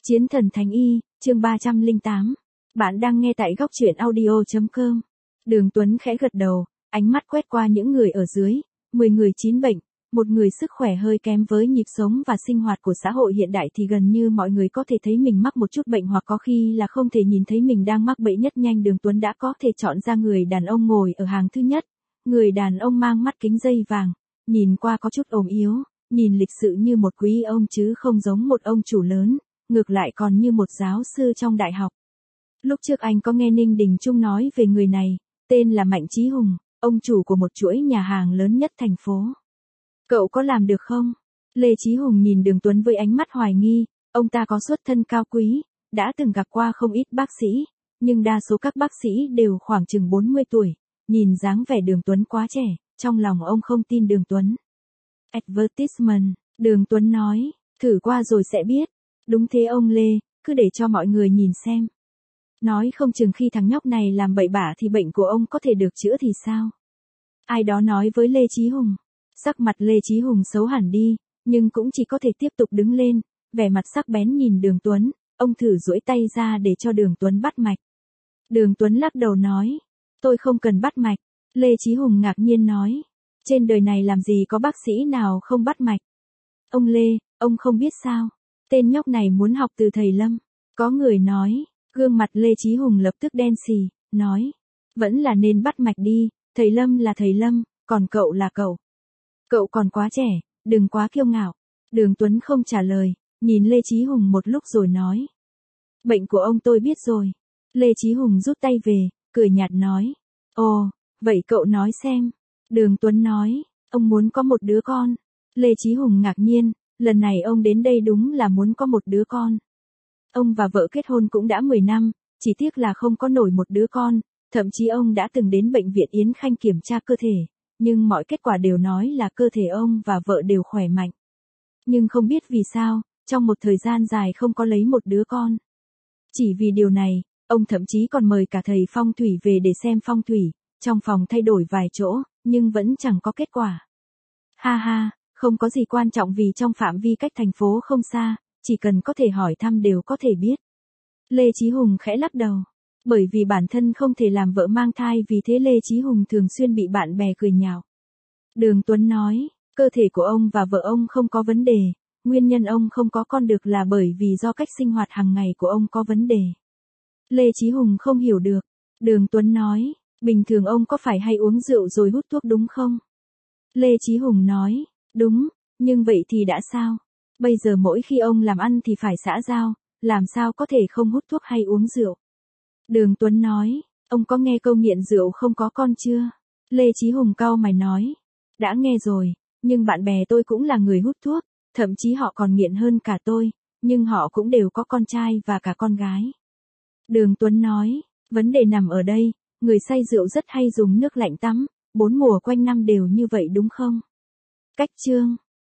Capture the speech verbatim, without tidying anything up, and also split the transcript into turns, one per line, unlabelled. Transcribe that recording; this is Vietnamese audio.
Chiến thần Thánh Y, chương ba trăm lẻ tám. Bạn đang nghe tại góc truyện audio chấm com. Đường Tuấn khẽ gật đầu, ánh mắt quét qua những người ở dưới, mười người chín bệnh, một người sức khỏe hơi kém với nhịp sống và sinh hoạt của xã hội hiện đại thì gần như mọi người có thể thấy mình mắc một chút bệnh hoặc có khi là không thể nhìn thấy mình đang mắc bệnh. Nhất nhanh Đường Tuấn đã có thể chọn ra người đàn ông ngồi ở hàng thứ nhất, người đàn ông mang mắt kính dây vàng, nhìn qua có chút ốm yếu, nhìn lịch sự như một quý ông chứ không giống một ông chủ lớn, ngược lại còn như một giáo sư trong đại học. Lúc trước anh có nghe Ninh Đình Trung nói về người này, tên là Mạnh Chí Hùng, ông chủ của một chuỗi nhà hàng lớn nhất thành phố. Cậu có làm được không? Lê Chí Hùng nhìn Đường Tuấn với ánh mắt hoài nghi, ông ta có xuất thân cao quý, đã từng gặp qua không ít bác sĩ, nhưng đa số các bác sĩ đều khoảng chừng bốn mươi tuổi, nhìn dáng vẻ Đường Tuấn quá trẻ, trong lòng ông không tin Đường Tuấn. Advertisement, Đường Tuấn nói, thử qua rồi sẽ biết. Đúng thế ông Lê, cứ để cho mọi người nhìn xem. Nói không chừng khi thằng nhóc này làm bậy bạ thì bệnh của ông có thể được chữa thì sao? Ai đó nói với Lê Chí Hùng. Sắc mặt Lê Chí Hùng xấu hẳn đi, nhưng cũng chỉ có thể tiếp tục đứng lên, vẻ mặt sắc bén nhìn Đường Tuấn, ông thử duỗi tay ra để cho Đường Tuấn bắt mạch. Đường Tuấn lắc đầu nói, tôi không cần bắt mạch. Lê Chí Hùng ngạc nhiên nói, trên đời này làm gì có bác sĩ nào không bắt mạch? Ông Lê, ông không biết sao? Tên nhóc này muốn học từ thầy Lâm. Có người nói, gương mặt Lê Chí Hùng lập tức đen xì, nói, vẫn là nên bắt mạch đi, thầy Lâm là thầy Lâm, còn cậu là cậu. Cậu còn quá trẻ, đừng quá kiêu ngạo. Đường Tuấn không trả lời, nhìn Lê Chí Hùng một lúc rồi nói. Bệnh của ông tôi biết rồi. Lê Chí Hùng rút tay về, cười nhạt nói. Ồ, vậy cậu nói xem. Đường Tuấn nói, ông muốn có một đứa con. Lê Chí Hùng ngạc nhiên, lần này ông đến đây đúng là muốn có một đứa con. Ông và vợ kết hôn cũng đã mười năm, chỉ tiếc là không có nổi một đứa con, thậm chí ông đã từng đến bệnh viện Yến Khanh kiểm tra cơ thể, nhưng mọi kết quả đều nói là cơ thể ông và vợ đều khỏe mạnh. Nhưng không biết vì sao, trong một thời gian dài không có lấy một đứa con. Chỉ vì điều này, ông thậm chí còn mời cả thầy phong thủy về để xem phong thủy, trong phòng thay đổi vài chỗ, nhưng vẫn chẳng có kết quả. Ha ha, không có gì quan trọng vì trong phạm vi cách thành phố không xa, chỉ cần có thể hỏi thăm đều có thể biết. Lê Chí Hùng khẽ lắc đầu. Bởi vì bản thân không thể làm vợ mang thai vì thế Lê Chí Hùng thường xuyên bị bạn bè cười nhạo. Đường Tuấn nói, cơ thể của ông và vợ ông không có vấn đề, nguyên nhân ông không có con được là bởi vì do cách sinh hoạt hàng ngày của ông có vấn đề. Lê Chí Hùng không hiểu được. Đường Tuấn nói, bình thường ông có phải hay uống rượu rồi hút thuốc đúng không? Lê Chí Hùng nói, đúng, nhưng vậy thì đã sao? Bây giờ mỗi khi ông làm ăn thì phải xã giao, làm sao có thể không hút thuốc hay uống rượu? Đường Tuấn nói, ông có nghe câu nghiện rượu không có con chưa? Lê Chí Hùng cau mày nói, đã nghe rồi, nhưng bạn bè tôi cũng là người hút thuốc, thậm chí họ còn nghiện hơn cả tôi, nhưng họ cũng đều có con trai và cả con gái. Đường Tuấn nói, vấn đề nằm ở đây, người say rượu rất hay dùng nước lạnh tắm, bốn mùa quanh năm đều như vậy đúng không? Cách chương